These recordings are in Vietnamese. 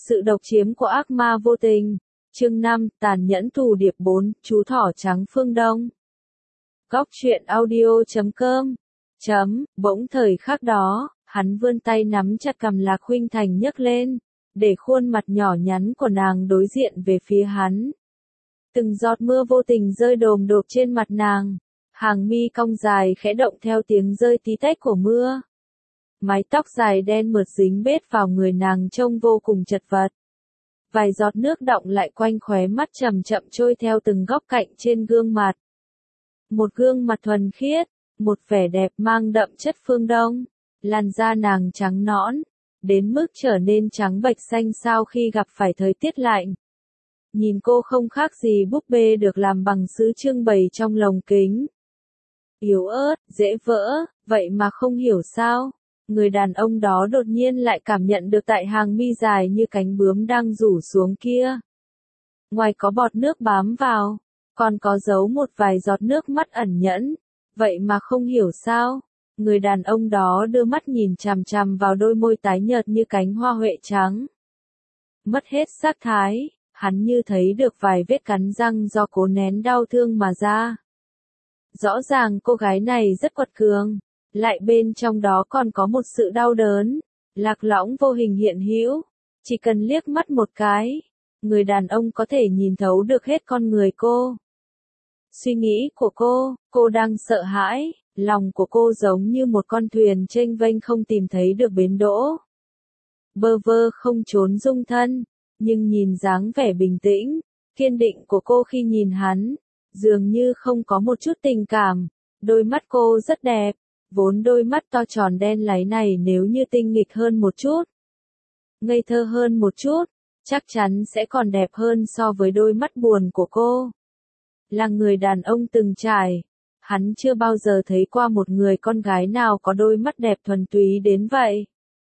Sự độc chiếm của ác ma vô tình. Chương 5, tàn nhẫn thù điệp 4, chú thỏ trắng phương Đông. Góc truyện audio.com. Bỗng thời khắc đó, hắn vươn tay nắm chặt cằm Lạc Khuynh Thành nhấc lên, để khuôn mặt nhỏ nhắn của nàng đối diện về phía hắn. Từng giọt mưa vô tình rơi đồm đột trên mặt nàng, hàng mi cong dài khẽ động theo tiếng rơi tí tách của mưa. Mái tóc dài đen mượt dính bết vào người nàng trông vô cùng chật vật. Vài giọt nước đọng lại quanh khóe mắt chậm chậm trôi theo từng góc cạnh trên gương mặt. Một gương mặt thuần khiết, một vẻ đẹp mang đậm chất phương Đông. Làn da nàng trắng nõn, đến mức trở nên trắng bệch xanh xao khi gặp phải thời tiết lạnh. Nhìn cô không khác gì búp bê được làm bằng sứ trưng bày trong lồng kính. Yếu ớt, dễ vỡ, vậy mà không hiểu sao, người đàn ông đó đột nhiên lại cảm nhận được tại hàng mi dài như cánh bướm đang rủ xuống kia. Ngoài có bọt nước bám vào, còn có giấu một vài giọt nước mắt ẩn nhẫn, vậy mà không hiểu sao. Người đàn ông đó đưa mắt nhìn chằm chằm vào đôi môi tái nhợt như cánh hoa huệ trắng. Mất hết sắc thái, hắn như thấy được vài vết cắn răng do cố nén đau thương mà ra. Rõ ràng cô gái này rất quật cường, lại bên trong đó còn có một sự đau đớn, lạc lõng vô hình hiện hữu. Chỉ cần liếc mắt một cái, người đàn ông có thể nhìn thấu được hết con người cô. Suy nghĩ của cô đang sợ hãi. Lòng của cô giống như một con thuyền chênh vênh không tìm thấy được bến đỗ. Bơ vơ không trốn dung thân, nhưng nhìn dáng vẻ bình tĩnh, kiên định của cô khi nhìn hắn, dường như không có một chút tình cảm. Đôi mắt cô rất đẹp, vốn đôi mắt to tròn đen láy này nếu như tinh nghịch hơn một chút, ngây thơ hơn một chút, chắc chắn sẽ còn đẹp hơn so với đôi mắt buồn của cô. Là người đàn ông từng trải, hắn chưa bao giờ thấy qua một người con gái nào có đôi mắt đẹp thuần túy đến vậy.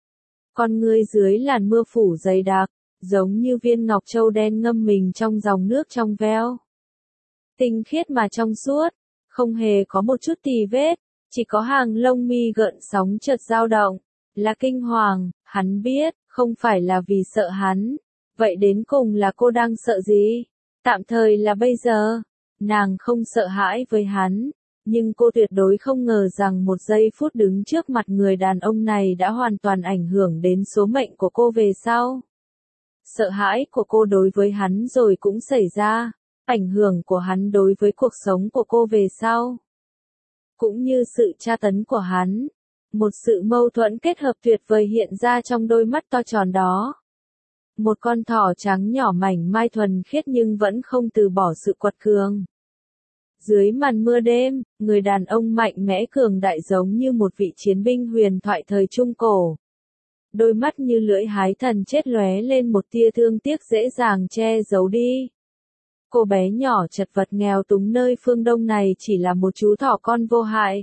Con ngươi dưới làn mưa phủ dày đặc, giống như viên ngọc châu đen ngâm mình trong dòng nước trong veo. Tinh khiết mà trong suốt, không hề có một chút tì vết, chỉ có hàng lông mi gợn sóng chợt dao động, là kinh hoàng. Hắn biết, không phải là vì sợ hắn, vậy đến cùng là cô đang sợ gì? Tạm thời là bây giờ, nàng không sợ hãi với hắn. Nhưng cô tuyệt đối không ngờ rằng một giây phút đứng trước mặt người đàn ông này đã hoàn toàn ảnh hưởng đến số mệnh của cô về sau. Sợ hãi của cô đối với hắn rồi cũng xảy ra, ảnh hưởng của hắn đối với cuộc sống của cô về sau. Cũng như sự tra tấn của hắn, một sự mâu thuẫn kết hợp tuyệt vời hiện ra trong đôi mắt to tròn đó. Một con thỏ trắng nhỏ mảnh mai thuần khiết nhưng vẫn không từ bỏ sự quật cường. Dưới màn mưa đêm, người đàn ông mạnh mẽ cường đại giống như một vị chiến binh huyền thoại thời Trung Cổ. Đôi mắt như lưỡi hái thần chết lóe lên một tia thương tiếc dễ dàng che giấu đi. Cô bé nhỏ chật vật nghèo túng nơi phương Đông này chỉ là một chú thỏ con vô hại.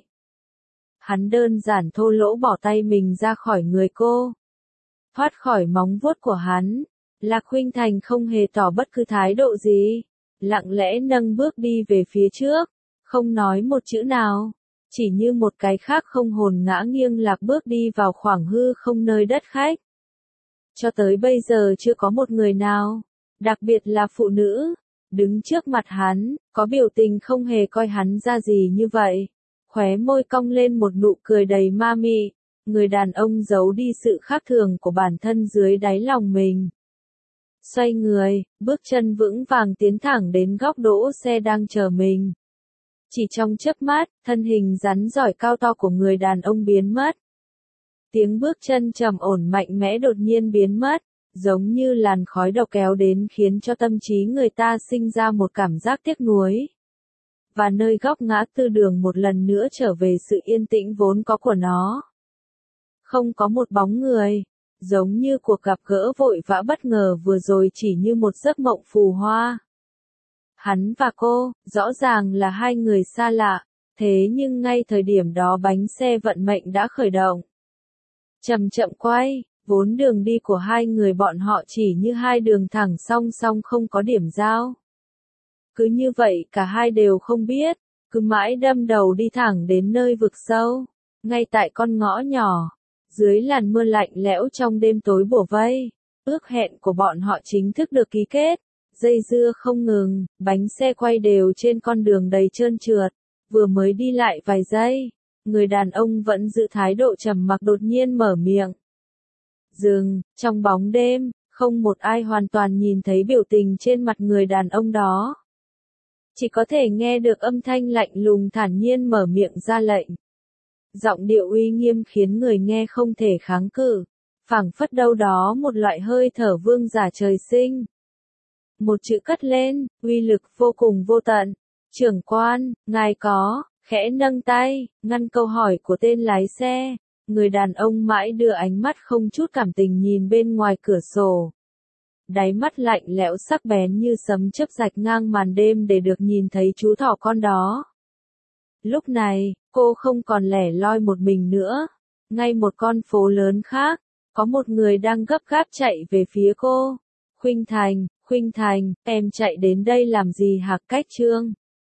Hắn đơn giản thô lỗ bỏ tay mình ra khỏi người cô. Thoát khỏi móng vuốt của hắn, Lạc Khuynh Thành không hề tỏ bất cứ thái độ gì. Lặng lẽ nâng bước đi về phía trước, không nói một chữ nào, chỉ như một cái khác không hồn ngã nghiêng lạc bước đi vào khoảng hư không nơi đất khách. Cho tới bây giờ chưa có một người nào, đặc biệt là phụ nữ, đứng trước mặt hắn, có biểu tình không hề coi hắn ra gì như vậy. Khóe môi cong lên một nụ cười đầy ma mị, người đàn ông giấu đi sự khác thường của bản thân dưới đáy lòng mình. Xoay người, bước chân vững vàng tiến thẳng đến góc đỗ xe đang chờ mình. Chỉ trong chớp mắt, thân hình rắn rỏi cao to của người đàn ông biến mất. Tiếng bước chân trầm ổn mạnh mẽ đột nhiên biến mất, giống như làn khói độc kéo đến khiến cho tâm trí người ta sinh ra một cảm giác tiếc nuối. Và nơi góc ngã tư đường một lần nữa trở về sự yên tĩnh vốn có của nó. Không có một bóng người. Giống như cuộc gặp gỡ vội vã bất ngờ vừa rồi chỉ như một giấc mộng phù hoa. Hắn và cô, rõ ràng là hai người xa lạ, thế nhưng ngay thời điểm đó bánh xe vận mệnh đã khởi động. Chậm chậm quay, vốn đường đi của hai người bọn họ chỉ như hai đường thẳng song song không có điểm giao. Cứ như vậy cả hai đều không biết, cứ mãi đâm đầu đi thẳng đến nơi vực sâu, ngay tại con ngõ nhỏ. Dưới làn mưa lạnh lẽo trong đêm tối bủa vây, Ước hẹn của bọn họ chính thức được ký kết. Dây dưa không ngừng, bánh xe quay đều trên con đường đầy trơn trượt. Vừa mới đi lại vài giây, người đàn ông vẫn giữ thái độ trầm mặc đột nhiên mở miệng. Dừng, trong bóng đêm, không một ai hoàn toàn nhìn thấy biểu tình trên mặt người đàn ông đó. Chỉ có thể nghe được âm thanh lạnh lùng thản nhiên mở miệng ra lệnh. Giọng điệu uy nghiêm khiến người nghe không thể kháng cự, phảng phất đâu đó một loại hơi thở vương giả trời sinh. Một chữ cất lên, uy lực vô cùng vô tận. Trưởng quan, ngài có, khẽ nâng tay, ngăn câu hỏi của tên lái xe. Người đàn ông mãi đưa ánh mắt không chút cảm tình nhìn bên ngoài cửa sổ. Đáy mắt lạnh lẽo sắc bén như sấm chớp rạch ngang màn đêm để được nhìn thấy chú thỏ con đó. Lúc này, cô không còn lẻ loi một mình nữa. Ngay một con phố lớn khác, có một người đang gấp gáp chạy về phía cô. Khuynh Thành, em chạy đến đây làm gì hả Cách Trương?